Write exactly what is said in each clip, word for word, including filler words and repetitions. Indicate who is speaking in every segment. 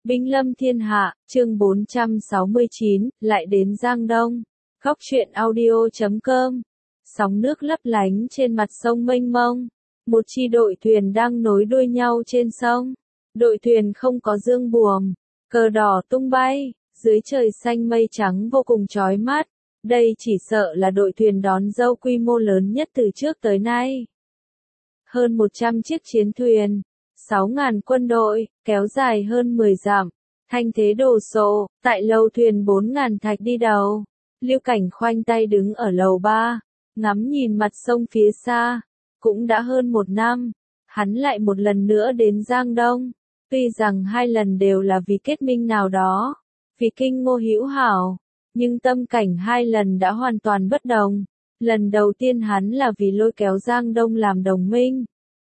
Speaker 1: Binh lâm thiên hạ, chương bốn trăm sáu mươi chín, lại đến Giang Đông. Góc truyện audio chấm com. Sóng nước lấp lánh trên mặt sông mênh mông. Một chi đội thuyền đang nối đuôi nhau trên sông. Đội thuyền không có dương buồm, cờ đỏ tung bay, dưới trời xanh mây trắng vô cùng chói mắt. Đây chỉ sợ là đội thuyền đón dâu quy mô lớn nhất từ trước tới nay. Hơn một trăm chiếc chiến thuyền, sáu ngàn quân đội, kéo dài hơn mười dặm, thanh thế đồ sộ, tại lầu thuyền bốn ngàn thạch đi đầu. Lưu Cảnh khoanh tay đứng ở lầu ba, ngắm nhìn mặt sông phía xa. Cũng đã hơn một năm, hắn lại một lần nữa đến Giang Đông. Tuy rằng hai lần đều là vì kết minh nào đó, vì kinh Ngô hữu hảo, nhưng tâm cảnh hai lần đã hoàn toàn bất đồng. Lần đầu tiên hắn là vì lôi kéo Giang Đông làm đồng minh,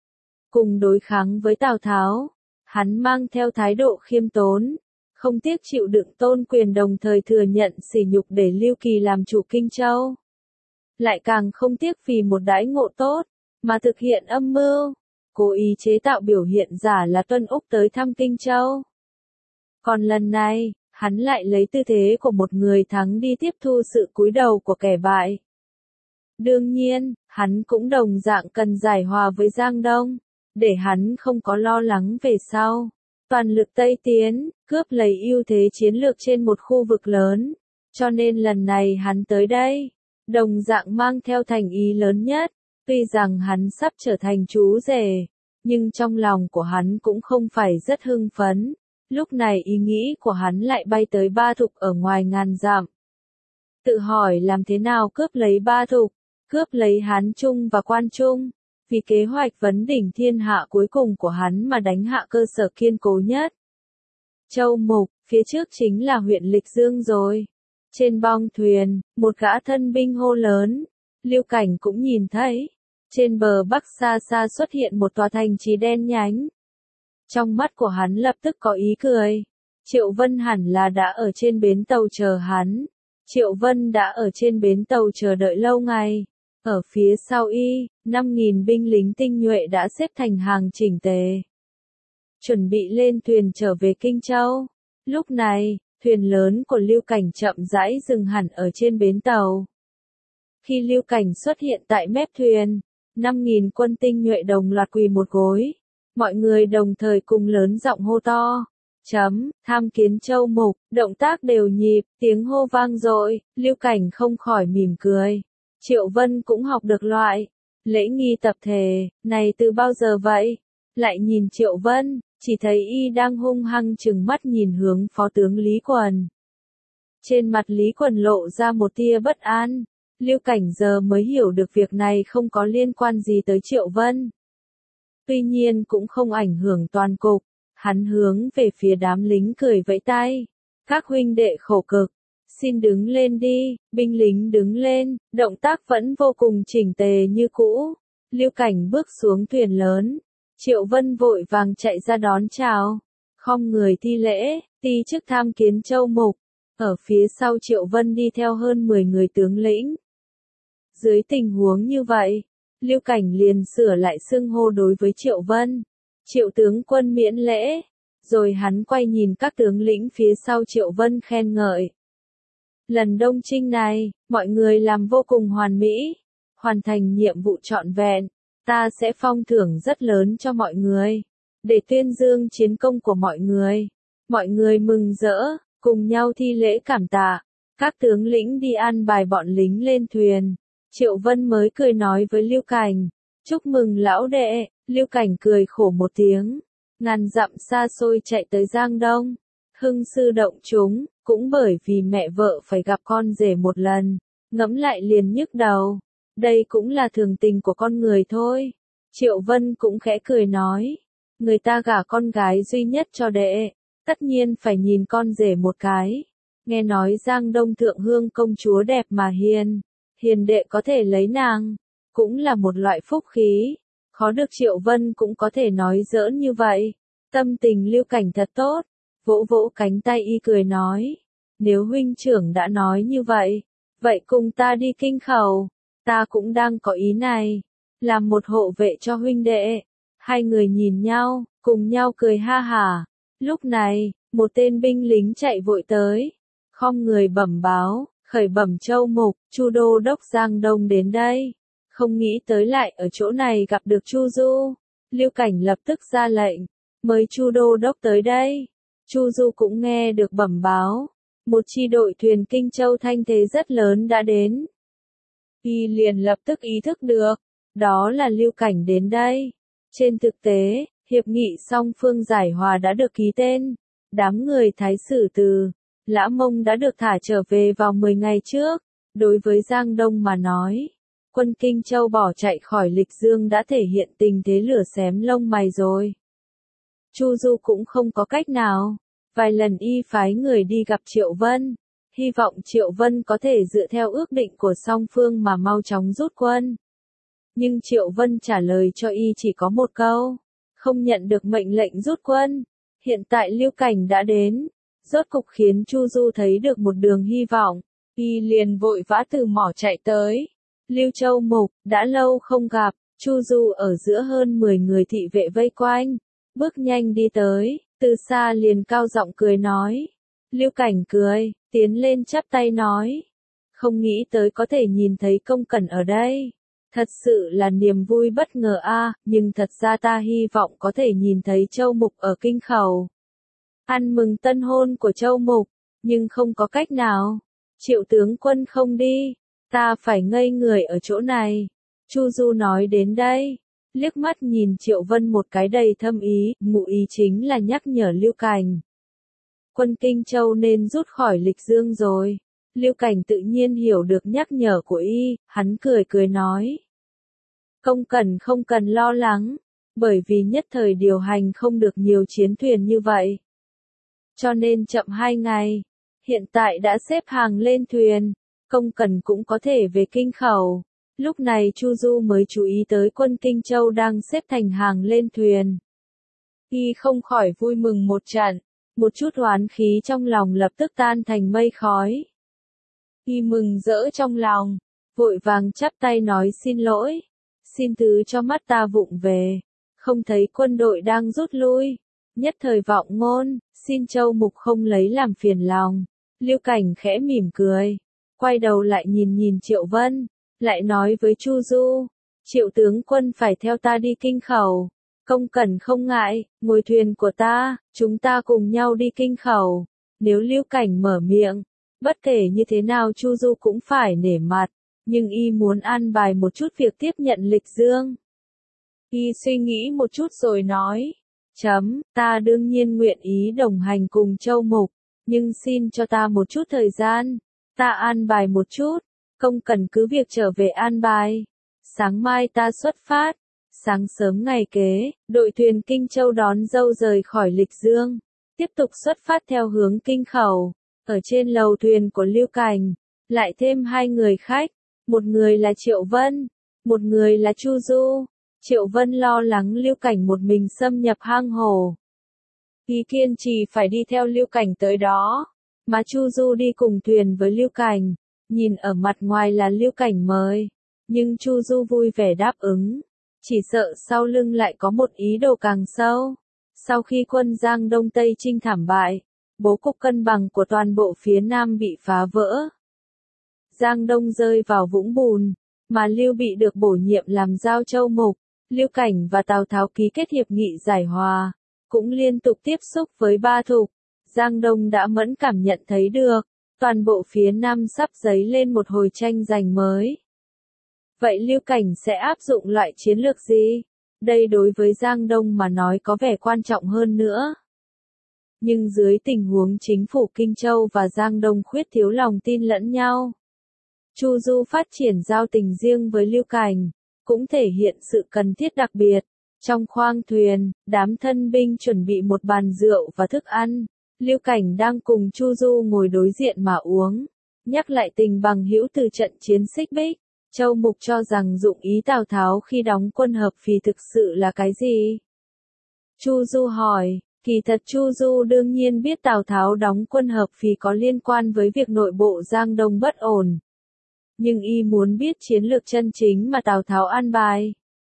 Speaker 1: cùng đối kháng với Tào Tháo. Hắn mang theo thái độ khiêm tốn, không tiếc chịu đựng tôn quyền, đồng thời thừa nhận sỉ nhục để Lưu Kỳ làm chủ Kinh Châu. Lại càng không tiếc vì một đãi ngộ tốt, mà thực hiện âm mưu, cố ý chế tạo biểu hiện giả là Tuân Úc tới thăm Kinh Châu. Còn lần này, hắn lại lấy tư thế của một người thắng đi tiếp thu sự cúi đầu của kẻ bại. Đương nhiên, hắn cũng đồng dạng cần giải hòa với Giang Đông, để hắn không có lo lắng về sau. Toàn lực Tây tiến, cướp lấy ưu thế chiến lược trên một khu vực lớn. Cho nên lần này hắn tới đây, đồng dạng mang theo thành ý lớn nhất. Tuy rằng hắn sắp trở thành chú rể, nhưng trong lòng của hắn cũng không phải rất hưng phấn. Lúc này ý nghĩ của hắn lại bay tới Ba Thục ở ngoài ngàn dặm. Tự hỏi làm thế nào cướp lấy Ba Thục, cướp lấy Hán Trung và Quan Trung. Vì kế hoạch vấn đỉnh thiên hạ cuối cùng của hắn mà đánh hạ cơ sở kiên cố nhất. Châu Mục, phía trước chính là huyện Lịch Dương rồi. Trên bong thuyền, một gã thân binh hô lớn. Lưu Cảnh cũng nhìn thấy. Trên bờ bắc xa xa xuất hiện một tòa thành trì đen nhánh. Trong mắt của hắn lập tức có ý cười. Triệu Vân hẳn là đã ở trên bến tàu chờ hắn. Triệu Vân đã ở trên bến tàu chờ đợi lâu ngày. Ở phía sau y, năm nghìn binh lính tinh nhuệ đã xếp thành hàng chỉnh tề, chuẩn bị lên thuyền trở về Kinh Châu. Lúc này, thuyền lớn của Lưu Cảnh chậm rãi dừng hẳn ở trên bến tàu. Khi Lưu Cảnh xuất hiện tại mép thuyền, năm nghìn quân tinh nhuệ đồng loạt quỳ một gối. Mọi người đồng thời cùng lớn giọng hô to. Chấm, tham kiến Châu Mục, động tác đều nhịp, tiếng hô vang dội. Lưu Cảnh không khỏi mỉm cười. Triệu Vân cũng học được loại lễ nghi tập thể này từ bao giờ vậy? Lại nhìn Triệu Vân, chỉ thấy y đang hung hăng trừng mắt nhìn hướng phó tướng Lý Quần. Trên mặt Lý Quần lộ ra một tia bất an. Lưu Cảnh giờ mới hiểu được việc này không có liên quan gì tới Triệu Vân. Tuy nhiên cũng không ảnh hưởng toàn cục. Hắn hướng về phía đám lính cười vẫy tay. Các huynh đệ khổ cực, xin đứng lên đi. Binh lính đứng lên, động tác vẫn vô cùng chỉnh tề như cũ. Lưu Cảnh bước xuống thuyền lớn. Triệu Vân vội vàng chạy ra đón chào. Khom người thi lễ, ti chức tham kiến Châu Mục. Ở phía sau Triệu Vân đi theo hơn mười người tướng lĩnh. Dưới tình huống như vậy, Lưu Cảnh liền sửa lại xưng hô đối với Triệu Vân. Triệu tướng quân miễn lễ. Rồi hắn quay nhìn các tướng lĩnh phía sau Triệu Vân khen ngợi. Lần đông chinh này, mọi người làm vô cùng hoàn mỹ, hoàn thành nhiệm vụ trọn vẹn, ta sẽ phong thưởng rất lớn cho mọi người, để tuyên dương chiến công của mọi người. Mọi người mừng rỡ, cùng nhau thi lễ cảm tạ. Các tướng lĩnh đi an bài bọn lính lên thuyền. Triệu Vân mới cười nói với Lưu Cảnh, chúc mừng lão đệ. Lưu Cảnh cười khổ một tiếng, ngàn dặm xa xôi chạy tới Giang Đông, hưng sư động chúng. Cũng bởi vì mẹ vợ phải gặp con rể một lần, ngẫm lại liền nhức đầu. Đây cũng là thường tình của con người thôi. Triệu Vân cũng khẽ cười nói. Người ta gả con gái duy nhất cho đệ, tất nhiên phải nhìn con rể một cái. Nghe nói Giang Đông thượng hương công chúa đẹp mà hiền, hiền đệ có thể lấy nàng, cũng là một loại phúc khí. Khó được Triệu Vân cũng có thể nói giỡn như vậy. Tâm tình Lưu Cảnh thật tốt. Vỗ vỗ cánh tay y cười nói. Nếu huynh trưởng đã nói như vậy, vậy cùng ta đi Kinh Khẩu. Ta cũng đang có ý này. Làm một hộ vệ cho huynh đệ. Hai người nhìn nhau, cùng nhau cười ha hả. Lúc này, Một tên binh lính chạy vội tới, khom người bẩm báo, khởi bẩm Châu Mục, Chu đô đốc Giang Đông đến đây. Không nghĩ tới lại ở chỗ này gặp được Chu Du. Lưu Cảnh lập tức ra lệnh, mời Chu đô đốc tới đây. Chu Du cũng nghe được bẩm báo, một chi đội thuyền Kinh Châu thanh thế rất lớn đã đến. Y liền lập tức ý thức được, đó là Lưu Cảnh đến đây. Trên thực tế, hiệp nghị song phương giải hòa đã được ký tên. Đám người Thái Sử Từ, Lã Mông đã được thả trở về vào mười ngày trước. Đối với Giang Đông mà nói, quân Kinh Châu bỏ chạy khỏi Lịch Dương đã thể hiện tình thế lửa xém lông mày rồi. Chu Du cũng không có cách nào. Vài lần y phái người đi gặp Triệu Vân, hy vọng Triệu Vân có thể dựa theo ước định của song phương mà mau chóng rút quân. Nhưng Triệu Vân trả lời cho y chỉ có một câu, không nhận được mệnh lệnh rút quân. Hiện tại Lưu Cảnh đã đến, rốt cục khiến Chu Du thấy được một đường hy vọng, y liền vội vã từ mỏ chạy tới. Lưu Châu Mục, đã lâu không gặp, Chu Du ở giữa hơn mười người thị vệ vây quanh, bước nhanh đi tới, từ xa liền cao giọng cười nói. Lưu Cảnh cười, tiến lên chắp tay nói, không nghĩ tới có thể nhìn thấy Công Cẩn ở đây. Thật sự là niềm vui bất ngờ a, nhưng thật ra ta hy vọng có thể nhìn thấy Châu Mục ở Kinh Khẩu. Ăn mừng tân hôn của Châu Mục, nhưng không có cách nào. Triệu tướng quân không đi, ta phải ngây người ở chỗ này. Chu Du nói đến đây, liếc mắt nhìn Triệu Vân một cái đầy thâm ý, ngụ ý chính là nhắc nhở Lưu Cảnh. Quân Kinh Châu nên rút khỏi Lịch Dương rồi. Lưu Cảnh tự nhiên hiểu được nhắc nhở của y, hắn cười cười nói. Công Cẩn không cần lo lắng, bởi vì nhất thời điều hành không được nhiều chiến thuyền như vậy. Cho nên chậm hai ngày, hiện tại đã xếp hàng lên thuyền, Công Cẩn cũng có thể về Kinh Khẩu. Lúc này Chu Du mới chú ý tới quân Kinh Châu đang xếp thành hàng lên thuyền. Y không khỏi vui mừng một trận, một chút oán khí trong lòng lập tức tan thành mây khói. Y mừng rỡ trong lòng, vội vàng chắp tay nói xin lỗi, xin thứ cho mắt ta vụng về, không thấy quân đội đang rút lui, nhất thời vọng ngôn, xin Châu Mục không lấy làm phiền lòng. Lưu Cảnh khẽ mỉm cười, quay đầu lại nhìn nhìn Triệu Vân, lại nói với Chu Du, Triệu tướng quân phải theo ta đi Kinh Khẩu. Công Cẩn không ngại, ngồi thuyền của ta, chúng ta cùng nhau đi Kinh Khẩu. Nếu Lưu Cảnh mở miệng, bất kể như thế nào Chu Du cũng phải nể mặt, nhưng y muốn an bài một chút việc tiếp nhận Lịch Dương. Y suy nghĩ một chút rồi nói, chấm, ta đương nhiên nguyện ý đồng hành cùng Châu Mục, nhưng xin cho ta một chút thời gian, ta an bài một chút, Công Cẩn cứ việc trở về an bài. Sáng mai ta xuất phát. Sáng sớm ngày kế, đội thuyền Kinh Châu đón dâu rời khỏi Lịch Dương, tiếp tục xuất phát theo hướng Kinh Khẩu. Ở trên lầu thuyền của Lưu Cảnh, lại thêm hai người khách, một người là Triệu Vân, một người là Chu Du. Triệu Vân lo lắng Lưu Cảnh một mình xâm nhập hang hồ, y kiên trì phải đi theo Lưu Cảnh tới đó, mà Chu Du đi cùng thuyền với Lưu Cảnh. Nhìn ở mặt ngoài là Lưu Cảnh mời, nhưng Chu Du vui vẻ đáp ứng. Chỉ sợ sau lưng lại có một ý đồ càng sâu. Sau khi quân Giang Đông Tây Chinh thảm bại, bố cục cân bằng của toàn bộ phía Nam bị phá vỡ. Giang Đông rơi vào vũng bùn, mà Lưu Bị được bổ nhiệm làm giao Châu Mục. Lưu Cảnh và Tào Tháo ký kết hiệp nghị giải hòa, cũng liên tục tiếp xúc với Ba Thục. Giang Đông đã mẫn cảm nhận thấy được, toàn bộ phía Nam sắp dấy lên một hồi tranh giành mới. Vậy Lưu Cảnh sẽ áp dụng loại chiến lược gì? Đây đối với Giang Đông mà nói có vẻ quan trọng hơn nữa. Nhưng dưới tình huống chính phủ Kinh Châu và Giang Đông khuyết thiếu lòng tin lẫn nhau, Chu Du phát triển giao tình riêng với Lưu Cảnh, cũng thể hiện sự cần thiết đặc biệt. Trong khoang thuyền, đám thân binh chuẩn bị một bàn rượu và thức ăn. Lưu Cảnh đang cùng Chu Du ngồi đối diện mà uống, nhắc lại tình bằng hữu từ trận chiến Xích Bích. Châu Mục cho rằng dụng ý Tào Tháo khi đóng quân Hợp Phì thực sự là cái gì? Chu Du hỏi, kỳ thật Chu Du đương nhiên biết Tào Tháo đóng quân Hợp Phì có liên quan với việc nội bộ Giang Đông bất ổn. Nhưng y muốn biết chiến lược chân chính mà Tào Tháo an bài.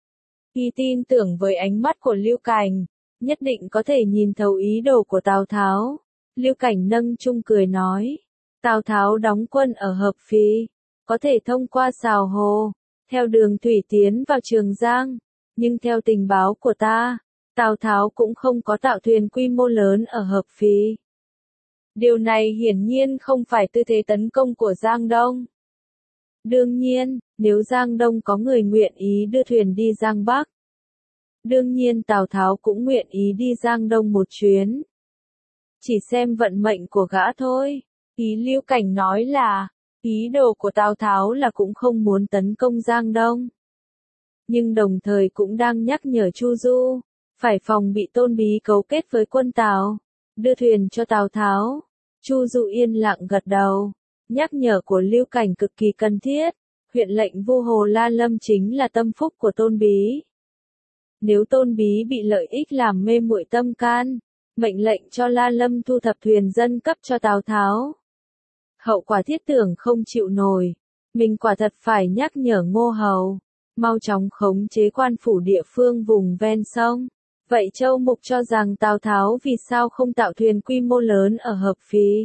Speaker 1: Y tin tưởng với ánh mắt của Lưu Cảnh, nhất định có thể nhìn thấu ý đồ của Tào Tháo. Lưu Cảnh nâng chung cười nói. Tào Tháo đóng quân ở Hợp Phì, có thể thông qua Sào Hồ, theo đường thủy tiến vào Trường Giang, nhưng theo tình báo của ta, Tào Tháo cũng không có tạo thuyền quy mô lớn ở Hợp Phì. Điều này hiển nhiên không phải tư thế tấn công của Giang Đông. Đương nhiên, nếu Giang Đông có người nguyện ý đưa thuyền đi Giang Bắc, đương nhiên Tào Tháo cũng nguyện ý đi Giang Đông một chuyến. Chỉ xem vận mệnh của gã thôi. Ý Lưu Cảnh nói là, ý đồ của Tào Tháo là cũng không muốn tấn công Giang Đông. Nhưng đồng thời cũng đang nhắc nhở Chu Du, phải phòng bị Tôn Bí cấu kết với quân Tào, đưa thuyền cho Tào Tháo. Chu Du yên lặng gật đầu, nhắc nhở của Lưu Cảnh cực kỳ cần thiết, huyện lệnh Vu Hồ La Lâm chính là tâm phúc của Tôn Bí. Nếu Tôn Bí bị lợi ích làm mê muội tâm can, mệnh lệnh cho La Lâm thu thập thuyền dân cấp cho Tào Tháo. Hậu quả thiết tưởng không chịu nổi, mình quả thật phải nhắc nhở Ngô Hầu, mau chóng khống chế quan phủ địa phương vùng ven sông. Vậy Châu Mục cho rằng Tào Tháo vì sao không tạo thuyền quy mô lớn ở Hợp Phì?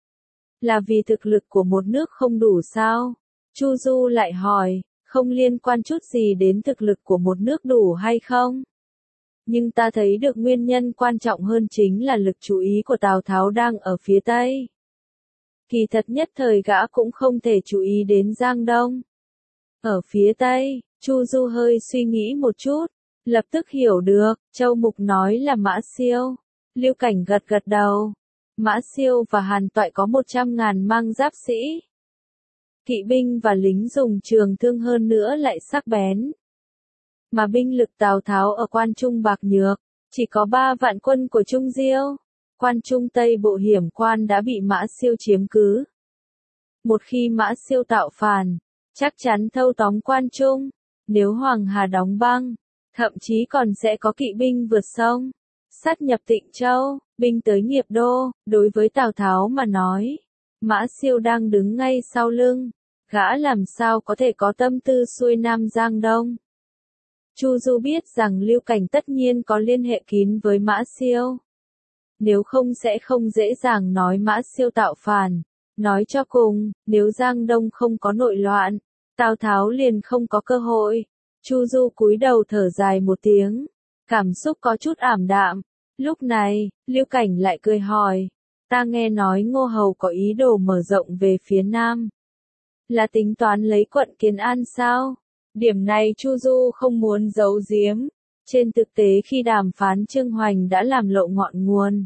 Speaker 1: Là vì thực lực của một nước không đủ sao? Chu Du lại hỏi, không liên quan chút gì đến thực lực của một nước đủ hay không? Nhưng ta thấy được nguyên nhân quan trọng hơn chính là lực chú ý của Tào Tháo đang ở phía Tây. Kỳ thật nhất thời gã cũng không thể chú ý đến Giang Đông. Ở phía Tây, Chu Du hơi suy nghĩ một chút, lập tức hiểu được, Châu Mục nói là Mã Siêu. Lưu Cảnh gật gật đầu. Mã Siêu và Hàn Toại có một trăm ngàn mang giáp sĩ. Kỵ binh và lính dùng trường thương hơn nữa lại sắc bén. Mà binh lực Tào Tháo ở Quan Trung bạc nhược, chỉ có ba vạn quân của Trung Diêu. Quan Trung Tây Bộ Hiểm Quan đã bị Mã Siêu chiếm cứ. Một khi Mã Siêu tạo phản, chắc chắn thâu tóm Quan Trung. Nếu Hoàng Hà đóng băng, thậm chí còn sẽ có kỵ binh vượt sông, sát nhập Tịnh Châu, binh tới Nghiệp Đô. Đối với Tào Tháo mà nói, Mã Siêu đang đứng ngay sau lưng, gã làm sao có thể có tâm tư xuôi Nam Giang Đông. Chu Du biết rằng Lưu Cảnh tất nhiên có liên hệ kín với Mã Siêu. Nếu không sẽ không dễ dàng nói Mã Siêu tạo phản. Nói cho cùng, nếu Giang Đông không có nội loạn, Tào Tháo liền không có cơ hội. Chu Du cúi đầu thở dài một tiếng, cảm xúc có chút ảm đạm. Lúc này, Lưu Cảnh lại cười hỏi, ta nghe nói Ngô Hầu có ý đồ mở rộng về phía Nam. Là tính toán lấy quận Kiến An sao? Điểm này Chu Du không muốn giấu giếm. Trên thực tế khi đàm phán Trương Hoành đã làm lộ ngọn nguồn.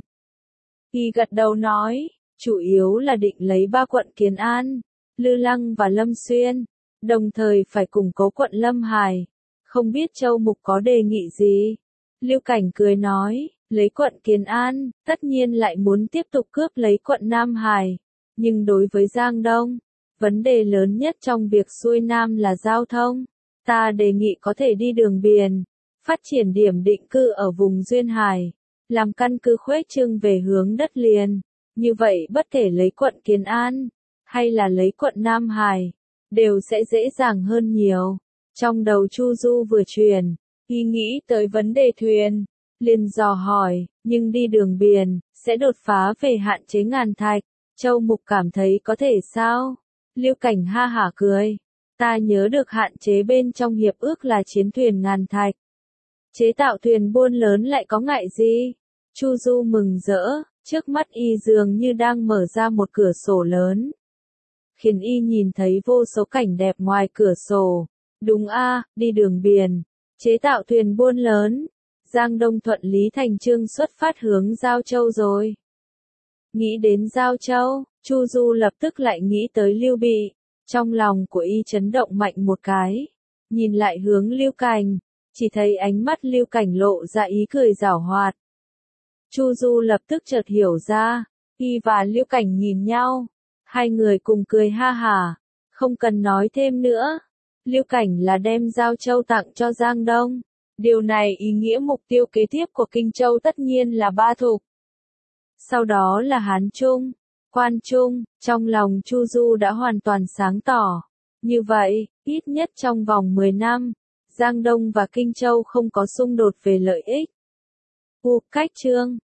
Speaker 1: Y gật đầu nói, chủ yếu là định lấy ba quận Kiến An, Lư Lăng và Lâm Xuyên, đồng thời phải củng cố quận Lâm Hải. Không biết Châu Mục có đề nghị gì? Lưu Cảnh cười nói, lấy quận Kiến An, tất nhiên lại muốn tiếp tục cướp lấy quận Nam Hải. Nhưng đối với Giang Đông, vấn đề lớn nhất trong việc xuôi Nam là giao thông. Ta đề nghị có thể đi đường biển, phát triển điểm định cư ở vùng Duyên Hải, làm căn cứ khuếch trương về hướng đất liền. Như vậy bất kể lấy quận Kiến An, hay là lấy quận Nam Hải, đều sẽ dễ dàng hơn nhiều. Trong đầu Chu Du vừa chuyển, y nghĩ tới vấn đề thuyền, liền dò hỏi, nhưng đi đường biển, sẽ đột phá về hạn chế ngàn thạch. Châu Mục cảm thấy có thể sao? Lưu Cảnh ha hả cười. Ta nhớ được hạn chế bên trong hiệp ước là chiến thuyền ngàn thạch. Chế tạo thuyền buôn lớn lại có ngại gì? Chu Du mừng rỡ, trước mắt y dường như đang mở ra một cửa sổ lớn, khiến y nhìn thấy vô số cảnh đẹp ngoài cửa sổ. Đúng a, đi đường biển, chế tạo thuyền buôn lớn. Giang Đông thuận lý thành trương xuất phát hướng Giao Châu rồi. Nghĩ đến Giao Châu, Chu Du lập tức lại nghĩ tới Lưu Bị. Trong lòng của y chấn động mạnh một cái. Nhìn lại hướng Lưu Cảnh, chỉ thấy ánh mắt Lưu Cảnh lộ ra ý cười giảo hoạt. Chu Du lập tức chợt hiểu ra, y và Lưu Cảnh nhìn nhau. Hai người cùng cười ha hả, không cần nói thêm nữa. Lưu Cảnh là đem Giao Châu tặng cho Giang Đông. Điều này ý nghĩa mục tiêu kế tiếp của Kinh Châu tất nhiên là Ba Thục. Sau đó là Hán Trung, Quan Trung. Trong lòng Chu Du đã hoàn toàn sáng tỏ. Như vậy, ít nhất trong vòng mười năm, Giang Đông và Kinh Châu không có xung đột về lợi ích. U cách chương